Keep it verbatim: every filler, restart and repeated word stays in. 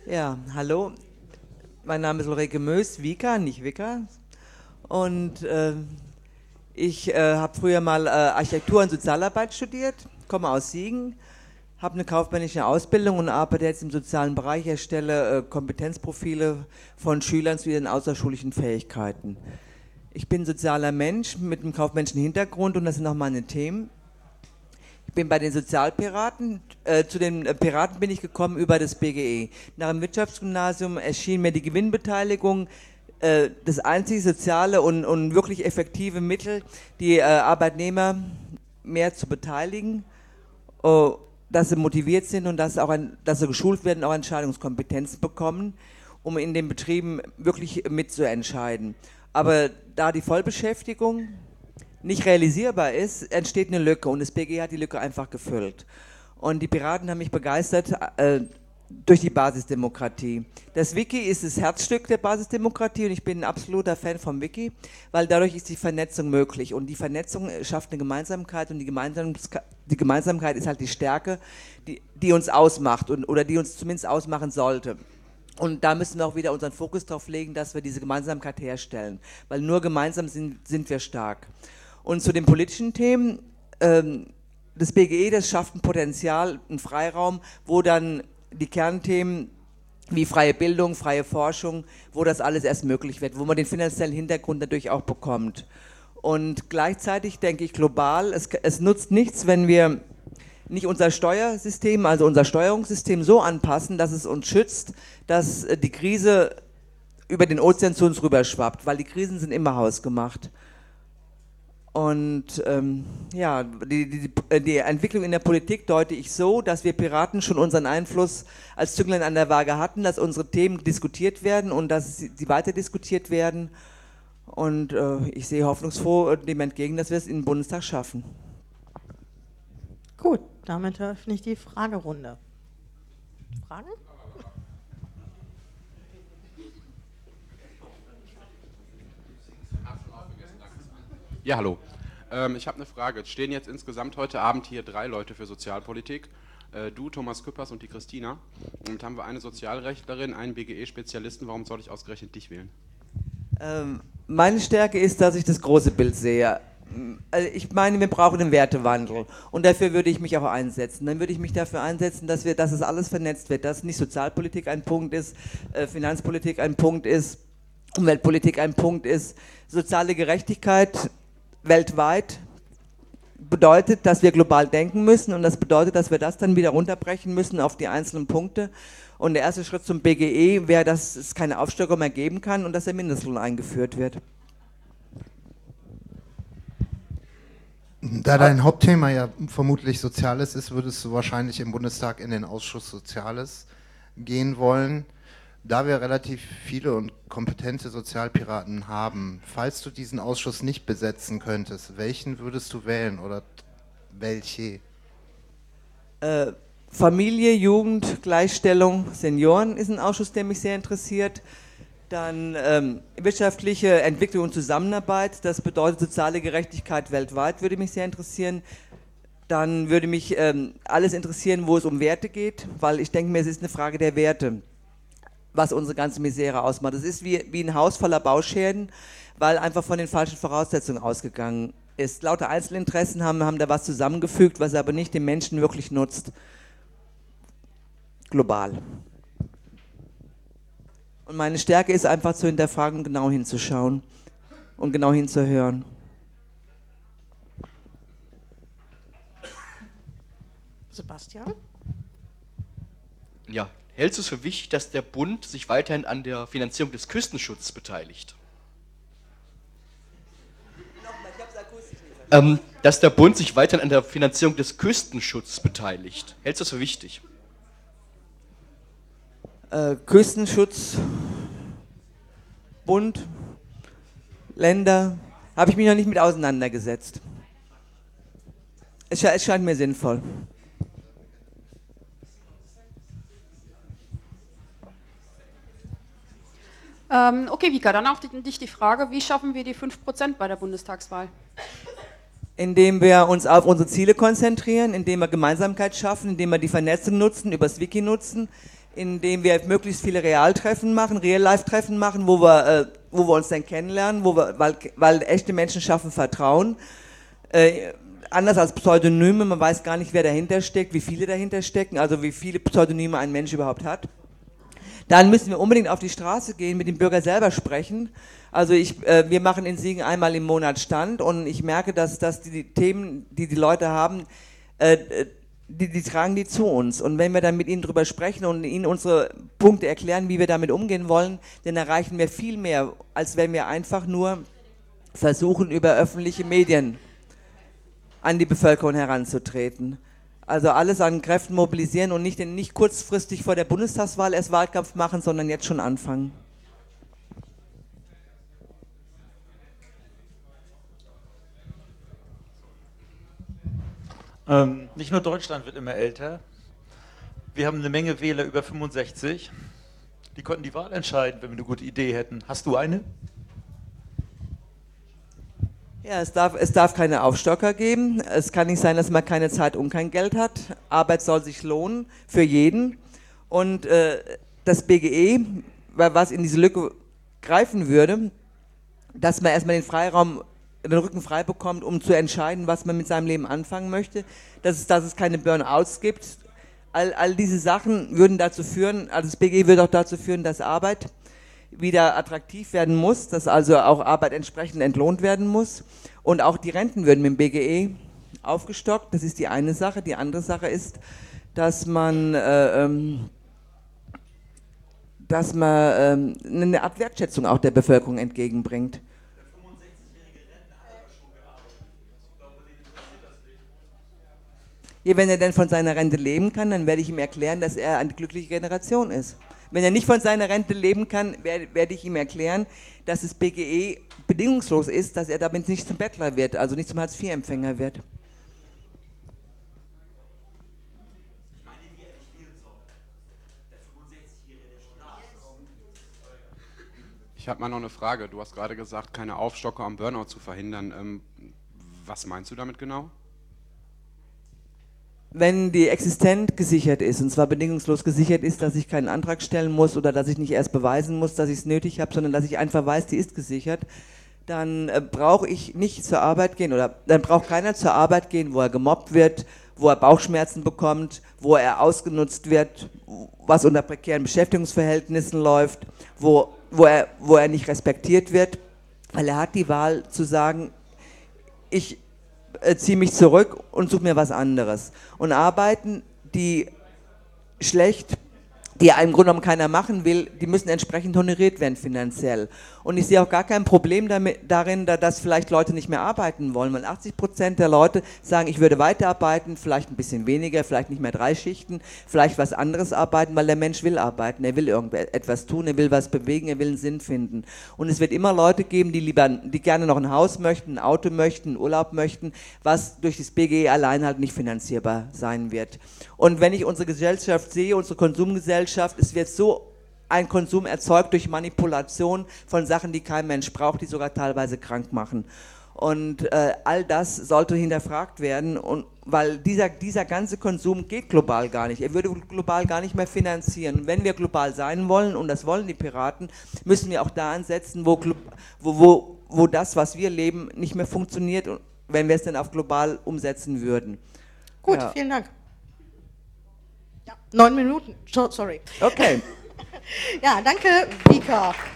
Ja, hallo. Mein Name ist Ulrike Mös, Vika, nicht Vika. Und äh, ich äh, habe früher mal äh, Architektur und Sozialarbeit studiert, komme aus Siegen, habe eine kaufmännische Ausbildung und arbeite jetzt im sozialen Bereich, erstelle äh, Kompetenzprofile von Schülern zu ihren außerschulischen Fähigkeiten. Ich bin sozialer Mensch mit einem kaufmännischen Hintergrund und das sind auch meine Themen. Ich bin bei den Sozialpiraten, äh, zu den äh, Piraten bin ich gekommen über das B G E. Nach dem Wirtschaftsgymnasium erschien mir die Gewinnbeteiligung äh, das einzige soziale und, und wirklich effektive Mittel, die äh, Arbeitnehmer mehr zu beteiligen, äh, dass sie motiviert sind und dass, auch ein, dass sie geschult werden, auch Entscheidungskompetenzen bekommen, um in den Betrieben wirklich mitzuentscheiden. Aber da die Vollbeschäftigung nicht realisierbar ist, entsteht eine Lücke und das B G hat die Lücke einfach gefüllt. Und die Piraten haben mich begeistert äh, durch die Basisdemokratie. Das Wiki ist das Herzstück der Basisdemokratie und ich bin ein absoluter Fan vom Wiki, weil dadurch ist die Vernetzung möglich und die Vernetzung schafft eine Gemeinsamkeit und die, Gemeinsamkeit, die Gemeinsamkeit ist halt die Stärke, die, die uns ausmacht und, oder die uns zumindest ausmachen sollte. Und da müssen wir auch wieder unseren Fokus darauf legen, dass wir diese Gemeinsamkeit herstellen, weil nur gemeinsam sind, sind wir stark. Und zu den politischen Themen, ähm, das B G E, das schafft ein Potenzial, einen Freiraum, wo dann die Kernthemen wie freie Bildung, freie Forschung, wo das alles erst möglich wird, wo man den finanziellen Hintergrund natürlich auch bekommt. Und gleichzeitig denke ich global, es, es nutzt nichts, wenn wir nicht unser Steuersystem, also unser Steuerungssystem so anpassen, dass es uns schützt, dass die Krise über den Ozean zu uns rüberschwappt, weil die Krisen sind immer hausgemacht. Und ähm, ja, die, die, die Entwicklung in der Politik deute ich so, dass wir Piraten schon unseren Einfluss als Zünglein an der Waage hatten, dass unsere Themen diskutiert werden und dass sie, sie weiter diskutiert werden. Und äh, ich sehe hoffnungsfroh dem entgegen, dass wir es in den Bundestag schaffen. Gut, damit eröffne ich die Fragerunde. Fragen? Ja, hallo. Ähm, ich habe eine Frage. Es stehen jetzt insgesamt heute Abend hier drei Leute für Sozialpolitik. Äh, du, Thomas Küppers und die Christina. Und haben wir eine Sozialrechtlerin, einen B G E-Spezialisten. Warum soll ich ausgerechnet dich wählen? Ähm, meine Stärke ist, dass ich das große Bild sehe. Also ich meine, wir brauchen einen Wertewandel und dafür würde ich mich auch einsetzen. Dann würde ich mich dafür einsetzen, dass wir, dass es alles vernetzt wird, dass nicht Sozialpolitik ein Punkt ist, äh, Finanzpolitik ein Punkt ist, Umweltpolitik ein Punkt ist. Soziale Gerechtigkeit weltweit bedeutet, dass wir global denken müssen und das bedeutet, dass wir das dann wieder runterbrechen müssen auf die einzelnen Punkte. Und der erste Schritt zum B G E wäre, dass es keine Aufstockung mehr geben kann und dass der Mindestlohn eingeführt wird. Da dein Hauptthema ja vermutlich Soziales ist, würdest du wahrscheinlich im Bundestag in den Ausschuss Soziales gehen wollen. Da wir relativ viele und kompetente Sozialpiraten haben, falls du diesen Ausschuss nicht besetzen könntest, welchen würdest du wählen oder welche? Äh, Familie, Jugend, Gleichstellung, Senioren ist ein Ausschuss, der mich sehr interessiert. Dann ähm, wirtschaftliche Entwicklung und Zusammenarbeit, das bedeutet soziale Gerechtigkeit weltweit, würde mich sehr interessieren. Dann würde mich ähm, alles interessieren, wo es um Werte geht, weil ich denke mir, es ist eine Frage der Werte, was unsere ganze Misere ausmacht. Es ist wie, wie ein Haus voller Bauschäden, weil einfach von den falschen Voraussetzungen ausgegangen ist. Lauter Einzelinteressen haben, haben da was zusammengefügt, was aber nicht den Menschen wirklich nutzt. Global. Und meine Stärke ist einfach zu hinterfragen und genau hinzuschauen und genau hinzuhören. Sebastian? Ja, hältst du es für wichtig, dass der Bund sich weiterhin an der Finanzierung des Küstenschutzes beteiligt? Nochmal, ich hab's akustisch nicht verstanden. Ähm, dass der Bund sich weiterhin an der Finanzierung des Küstenschutzes beteiligt. Hältst du es für wichtig? Äh, Küstenschutz, Bund, Länder, habe ich mich noch nicht mit auseinandergesetzt. Es, sche es scheint mir sinnvoll. Ähm, okay, Vika, dann auch die, dich die Frage, wie schaffen wir die fünf Prozent bei der Bundestagswahl? Indem wir uns auf unsere Ziele konzentrieren, indem wir Gemeinsamkeit schaffen, indem wir die Vernetzung nutzen, übers Wiki nutzen, indem wir möglichst viele Realtreffen machen, Real-Life-Treffen machen, wo wir, äh, wo wir uns dann kennenlernen, wo wir, weil, weil echte Menschen schaffen Vertrauen. Äh, anders als Pseudonyme, man weiß gar nicht, wer dahinter steckt, wie viele dahinter stecken, also wie viele Pseudonyme ein Mensch überhaupt hat. Dann müssen wir unbedingt auf die Straße gehen, mit dem Bürger selber sprechen. Also ich, äh, wir machen in Siegen einmal im Monat Stand und ich merke, dass, dass die, die Themen, die die Leute haben, äh, Die, die tragen die zu uns. Und wenn wir dann mit ihnen drüber sprechen und ihnen unsere Punkte erklären, wie wir damit umgehen wollen, dann erreichen wir viel mehr, als wenn wir einfach nur versuchen, über öffentliche Medien an die Bevölkerung heranzutreten. Also alles an Kräften mobilisieren und nicht, nicht kurzfristig vor der Bundestagswahl erst Wahlkampf machen, sondern jetzt schon anfangen. Ähm, nicht nur Deutschland wird immer älter. Wir haben eine Menge Wähler über fünfundsechzig. Die konnten die Wahl entscheiden, wenn wir eine gute Idee hätten. Hast du eine? Ja, es darf, es darf keine Aufstocker geben. Es kann nicht sein, dass man keine Zeit und kein Geld hat. Arbeit soll sich lohnen für jeden. Und äh, das B G E, was in diese Lücke greifen würde, dass man erstmal den Freiraum, den Rücken frei bekommt, um zu entscheiden, was man mit seinem Leben anfangen möchte, dass es, dass es keine Burnouts gibt. All, all diese Sachen würden dazu führen, also das B G E würde auch dazu führen, dass Arbeit wieder attraktiv werden muss, dass also auch Arbeit entsprechend entlohnt werden muss und auch die Renten würden mit dem B G E aufgestockt. Das ist die eine Sache. Die andere Sache ist, dass man, äh, ähm, dass man äh, eine Art Wertschätzung auch der Bevölkerung entgegenbringt. Ja, wenn er denn von seiner Rente leben kann, dann werde ich ihm erklären, dass er eine glückliche Generation ist. Wenn er nicht von seiner Rente leben kann, werde, werde ich ihm erklären, dass das B G E bedingungslos ist, dass er damit nicht zum Bettler wird, also nicht zum Hartz vier Empfänger wird. Ich habe mal noch eine Frage. Du hast gerade gesagt, keine Aufstocker, um Burnout zu verhindern. Ähm, was meinst du damit genau? Wenn die Existenz gesichert ist, und zwar bedingungslos gesichert ist, dass ich keinen Antrag stellen muss oder dass ich nicht erst beweisen muss, dass ich es nötig habe, sondern dass ich einfach weiß, die ist gesichert, dann äh, brauche ich nicht zur Arbeit gehen oder dann braucht keiner zur Arbeit gehen, wo er gemobbt wird, wo er Bauchschmerzen bekommt, wo er ausgenutzt wird, was unter prekären Beschäftigungsverhältnissen läuft, wo, wo, er, wo er nicht respektiert wird, weil er hat die Wahl zu sagen, ich ziehe mich zurück und suche mir was anderes. Und Arbeiten, die schlecht, die ja im Grunde genommen keiner machen will, die müssen entsprechend honoriert werden finanziell. Und ich sehe auch gar kein Problem damit, darin, da, dass vielleicht Leute nicht mehr arbeiten wollen, weil achtzig Prozent der Leute sagen, ich würde weiterarbeiten, vielleicht ein bisschen weniger, vielleicht nicht mehr drei Schichten, vielleicht was anderes arbeiten, weil der Mensch will arbeiten, er will irgendetwas tun, er will was bewegen, er will einen Sinn finden. Und es wird immer Leute geben, die lieber, die gerne noch ein Haus möchten, ein Auto möchten, einen Urlaub möchten, was durch das B G E allein halt nicht finanzierbar sein wird. Und wenn ich unsere Gesellschaft sehe, unsere Konsumgesellschaft, es wird so ein Konsum erzeugt durch Manipulation von Sachen, die kein Mensch braucht, die sogar teilweise krank machen. Und äh, all das sollte hinterfragt werden, und, weil dieser, dieser ganze Konsum geht global gar nicht. Er würde global gar nicht mehr finanzieren. Und wenn wir global sein wollen, und das wollen die Piraten, müssen wir auch da ansetzen, wo, wo, wo, wo das, was wir leben, nicht mehr funktioniert, wenn wir es dann auf global umsetzen würden. Gut, Ja. vielen Dank. Ja, neun Minuten, so, sorry. Okay. Ja, danke, Vika.